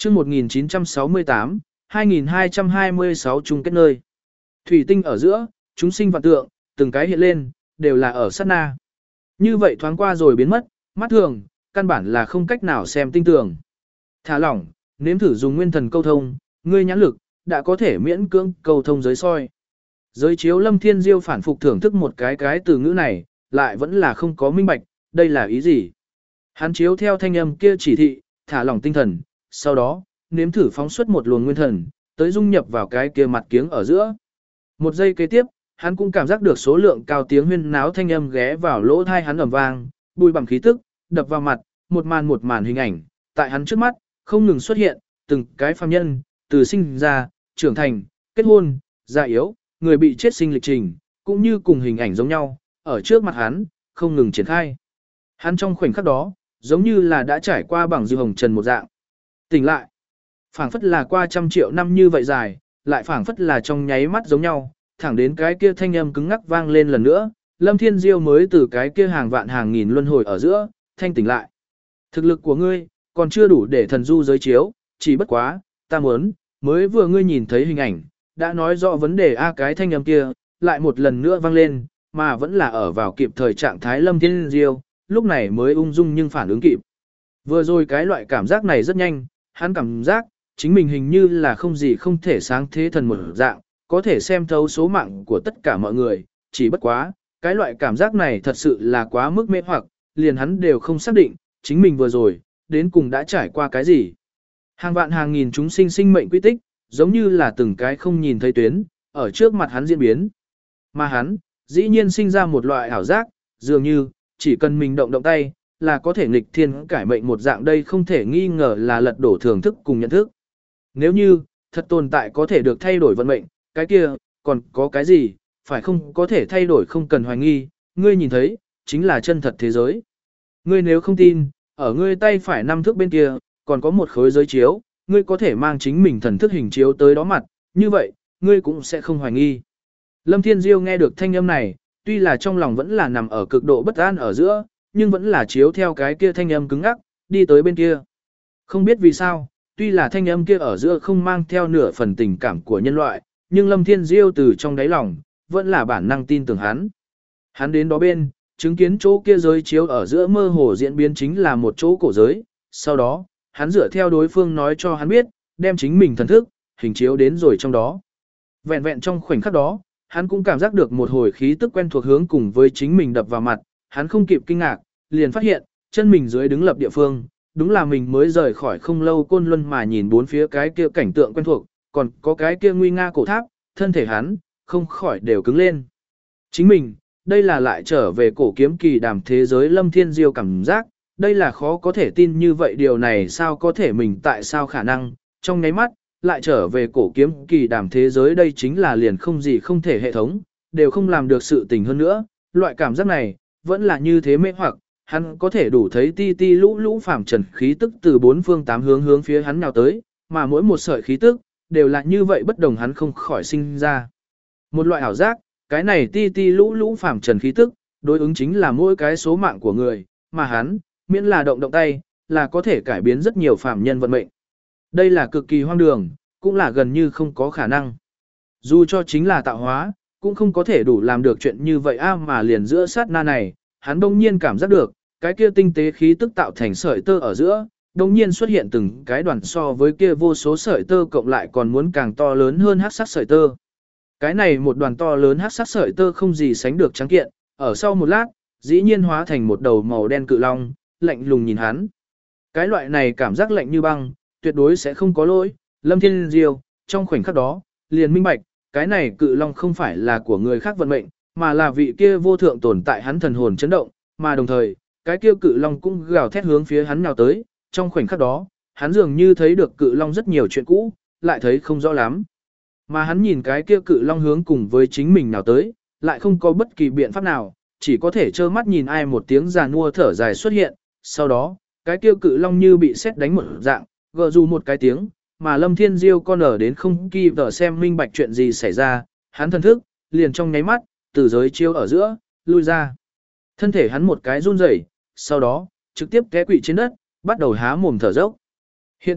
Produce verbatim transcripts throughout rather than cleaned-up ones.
chương một nghìn chín trăm sáu mươi tám, hai nghìn hai trăm hai mươi sáu chung kết nơi. Thủy tinh ở giữa, chúng sinh vạn tượng, từng cái hiện lên, đều là ở sát na. Như vậy thoáng qua rồi biến mất, mắt thường, căn bản là không cách nào xem tinh tường. Thả lỏng, nếm thử dùng nguyên thần câu thông, ngươi nhãn lực, đã có thể miễn cưỡng câu thông giới soi. Giới chiếu Lâm Thiên Diêu phản phục thưởng thức một cái cái từ ngữ này, lại vẫn là không có minh bạch, đây là ý gì. Hắn chiếu theo thanh âm kia chỉ thị, thả lỏng tinh thần, sau đó, nếm thử phóng xuất một luồng nguyên thần, tới dung nhập vào cái kia mặt kiếng ở giữa. Một giây kế tiếp, hắn cũng cảm giác được số lượng cao tiếng huyên náo thanh âm ghé vào lỗ tai hắn ầm vang, bùi bằng khí tức, đập vào mặt, một màn một màn hình ảnh, tại hắn trước mắt, không ngừng xuất hiện, từng cái phàm nhân, từ sinh ra, trưởng thành, kết hôn, già yếu, người bị chết sinh lịch trình, cũng như cùng hình ảnh giống nhau, ở trước mặt hắn, không ngừng triển khai. Hắn trong khoảnh khắc đó, giống như là đã trải qua bằng diêu hồng trần một dạng. Tỉnh lại, phảng phất là qua trăm triệu năm như vậy dài, lại phảng phất là trong nháy mắt giống nhau, thẳng đến cái kia thanh âm cứng ngắc vang lên lần nữa, Lâm Thiên Diêu mới từ cái kia hàng vạn hàng nghìn luân hồi ở giữa, thanh tỉnh lại. Thực lực của ngươi, còn chưa đủ để thần du giới chiếu, chỉ bất quá, ta muốn, mới vừa ngươi nhìn thấy hình ảnh, đã nói rõ vấn đề a cái thanh âm kia, lại một lần nữa vang lên, mà vẫn là ở vào kịp thời trạng thái Lâm Thiên Diêu, lúc này mới ung dung nhưng phản ứng kịp. Vừa rồi cái loại cảm giác này rất nhanh, hắn cảm giác, chính mình hình như là không gì không thể sáng thế thần một dạng, có thể xem thấu số mạng của tất cả mọi người, chỉ bất quá, cái loại cảm giác này thật sự là quá mức mê hoặc, liền hắn đều không xác định, chính mình vừa rồi, đến cùng đã trải qua cái gì. Hàng vạn hàng nghìn chúng sinh sinh mệnh quy tích, giống như là từng cái không nhìn thấy tuyến, ở trước mặt hắn diễn biến. Mà hắn, dĩ nhiên sinh ra một loại ảo giác, dường như, chỉ cần mình động động tay, là có thể nghịch thiên cải mệnh một dạng đây không thể nghi ngờ là lật đổ thưởng thức cùng nhận thức. Nếu như, thật tồn tại có thể được thay đổi vận mệnh, cái kia, còn có cái gì, phải không có thể thay đổi không cần hoài nghi, ngươi nhìn thấy, chính là chân thật thế giới. Ngươi nếu không tin, ở ngươi tay phải năm thước bên kia, còn có một khối giới chiếu, ngươi có thể mang chính mình thần thức hình chiếu tới đó mặt, như vậy, ngươi cũng sẽ không hoài nghi. Lâm Thiên Diêu nghe được thanh âm này, tuy là trong lòng vẫn là nằm ở cực độ bất an ở giữa, nhưng vẫn là chiếu theo cái kia thanh âm cứng ngắc, đi tới bên kia. Không biết vì sao, tuy là thanh âm kia ở giữa không mang theo nửa phần tình cảm của nhân loại, nhưng Lâm Thiên Diêu từ trong đáy lòng, vẫn là bản năng tin tưởng hắn. Hắn đến đó bên, chứng kiến chỗ kia giới chiếu ở giữa mơ hồ diễn biến chính là một chỗ cổ giới, sau đó, hắn dựa theo đối phương nói cho hắn biết, đem chính mình thần thức, hình chiếu đến rồi trong đó. Vẹn vẹn trong khoảnh khắc đó, hắn cũng cảm giác được một hồi khí tức quen thuộc hướng cùng với chính mình đập vào mặt, hắn không kịp kinh ngạc, liền phát hiện, chân mình dưới đứng lập địa phương, đúng là mình mới rời khỏi không lâu Côn Luân mà nhìn bốn phía cái kia cảnh tượng quen thuộc, còn có cái kia nguy nga cổ tháp, thân thể hắn, không khỏi đều cứng lên. Chính mình, đây là lại trở về cổ kiếm kỳ đàm thế giới Lâm Thiên Diêu cảm giác, đây là khó có thể tin như vậy điều này sao có thể mình tại sao khả năng, trong nháy mắt, lại trở về cổ kiếm kỳ đàm thế giới đây chính là liền không gì không thể hệ thống, đều không làm được sự tình hơn nữa, loại cảm giác này, vẫn là như thế mê hoặc, hắn có thể đủ thấy ti ti lũ lũ phàm trần khí tức từ bốn phương tám hướng hướng phía hắn nào tới, mà mỗi một sợi khí tức, đều là như vậy bất đồng hắn không khỏi sinh ra. Một loại ảo giác, cái này ti ti lũ lũ phàm trần khí tức, đối ứng chính là mỗi cái số mạng của người, mà hắn, miễn là động động tay, là có thể cải biến rất nhiều phàm nhân vận mệnh. Đây là cực kỳ hoang đường, cũng là gần như không có khả năng. Dù cho chính là tạo hóa, cũng không có thể đủ làm được chuyện như vậy a mà liền giữa sát na này, hắn đông nhiên cảm giác được, cái kia tinh tế khí tức tạo thành sợi tơ ở giữa, đông nhiên xuất hiện từng cái đoàn so với kia vô số sợi tơ cộng lại còn muốn càng to lớn hơn hắc sắc sợi tơ. Cái này một đoàn to lớn hắc sắc sợi tơ không gì sánh được trắng kiện, ở sau một lát, dĩ nhiên hóa thành một đầu màu đen cự long, lạnh lùng nhìn hắn. Cái loại này cảm giác lạnh như băng, tuyệt đối sẽ không có lỗi, Lâm Thiên Diêu, trong khoảnh khắc đó, liền minh bạch, cái này cự long không phải là của người khác vận mệnh, mà là vị kia vô thượng tồn tại hắn thần hồn chấn động, mà đồng thời, cái kia cự long cũng gào thét hướng phía hắn nào tới, trong khoảnh khắc đó, hắn dường như thấy được cự long rất nhiều chuyện cũ, lại thấy không rõ lắm. Mà hắn nhìn cái kia cự long hướng cùng với chính mình nào tới, lại không có bất kỳ biện pháp nào, chỉ có thể trơ mắt nhìn ai một tiếng giàn nua thở dài xuất hiện, sau đó, cái kia cự long như bị sét đánh một dạng, gờ dù một cái tiếng, mà Lâm Thiên Diêu con ở đến không kỳ vợ xem minh bạch chuyện gì xảy ra, hắn thần thức, liền trong nháy mắt, từ giới chiếu ở giữa, lui ra. Thân thể hắn một cái run rẩy, sau đó, trực tiếp té quỵ trên đất, bắt đầu há mồm thở dốc. Hiện tại,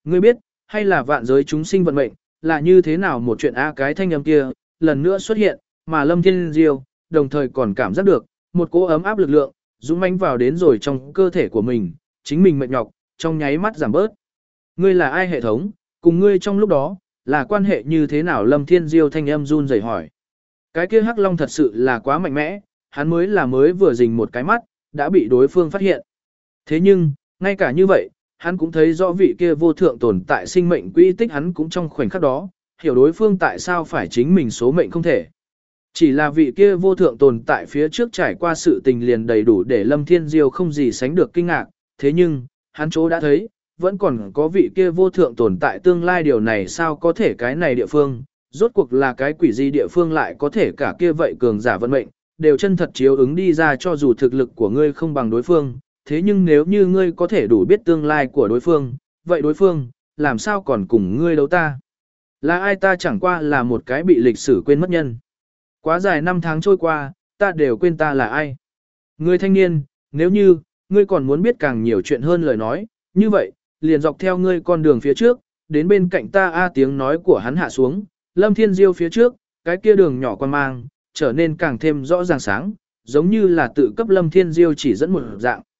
Ngươi biết, hay là vạn giới chúng sinh vận mệnh, là như thế nào một chuyện a cái thanh âm kia, lần nữa xuất hiện, mà Lâm Thiên Diêu, đồng thời còn cảm giác được, một cỗ ấm áp lực lượng, dũng mãnh vào đến rồi trong cơ thể của mình, chính mình mệt nhọc, trong nháy mắt giảm bớt. Ngươi là ai hệ thống, cùng ngươi trong lúc đó, là quan hệ như thế nào Lâm Thiên Diêu thanh âm run rẩy hỏi. Cái kia Hắc Long thật sự là quá mạnh mẽ, hắn mới là mới vừa rình một cái mắt, đã bị đối phương phát hiện. Thế nhưng, ngay cả như vậy, hắn cũng thấy rõ vị kia vô thượng tồn tại sinh mệnh quy tích hắn cũng trong khoảnh khắc đó, hiểu đối phương tại sao phải chính mình số mệnh không thể. Chỉ là vị kia vô thượng tồn tại phía trước trải qua sự tình liền đầy đủ để Lâm Thiên Diêu không gì sánh được kinh ngạc, thế nhưng, hắn chỗ đã thấy, vẫn còn có vị kia vô thượng tồn tại tương lai điều này sao có thể cái này địa phương, rốt cuộc là cái quỷ gì địa phương lại có thể cả kia vậy cường giả vận mệnh, đều chân thật chiếu ứng đi ra cho dù thực lực của ngươi không bằng đối phương, thế nhưng nếu như ngươi có thể đủ biết tương lai của đối phương, vậy đối phương, làm sao còn cùng ngươi đấu ta? Là ai ta chẳng qua là một cái bị lịch sử quên mất nhân. Quá dài năm tháng trôi qua, ta đều quên ta là ai. Ngươi thanh niên, nếu như, ngươi còn muốn biết càng nhiều chuyện hơn lời nói, như vậy, liền dọc theo ngươi con đường phía trước, đến bên cạnh ta a tiếng nói của hắn hạ xuống, Lâm Thiên Diêu phía trước, cái kia đường nhỏ quan mang, trở nên càng thêm rõ ràng sáng, giống như là tự cấp Lâm Thiên Diêu chỉ dẫn một dạng.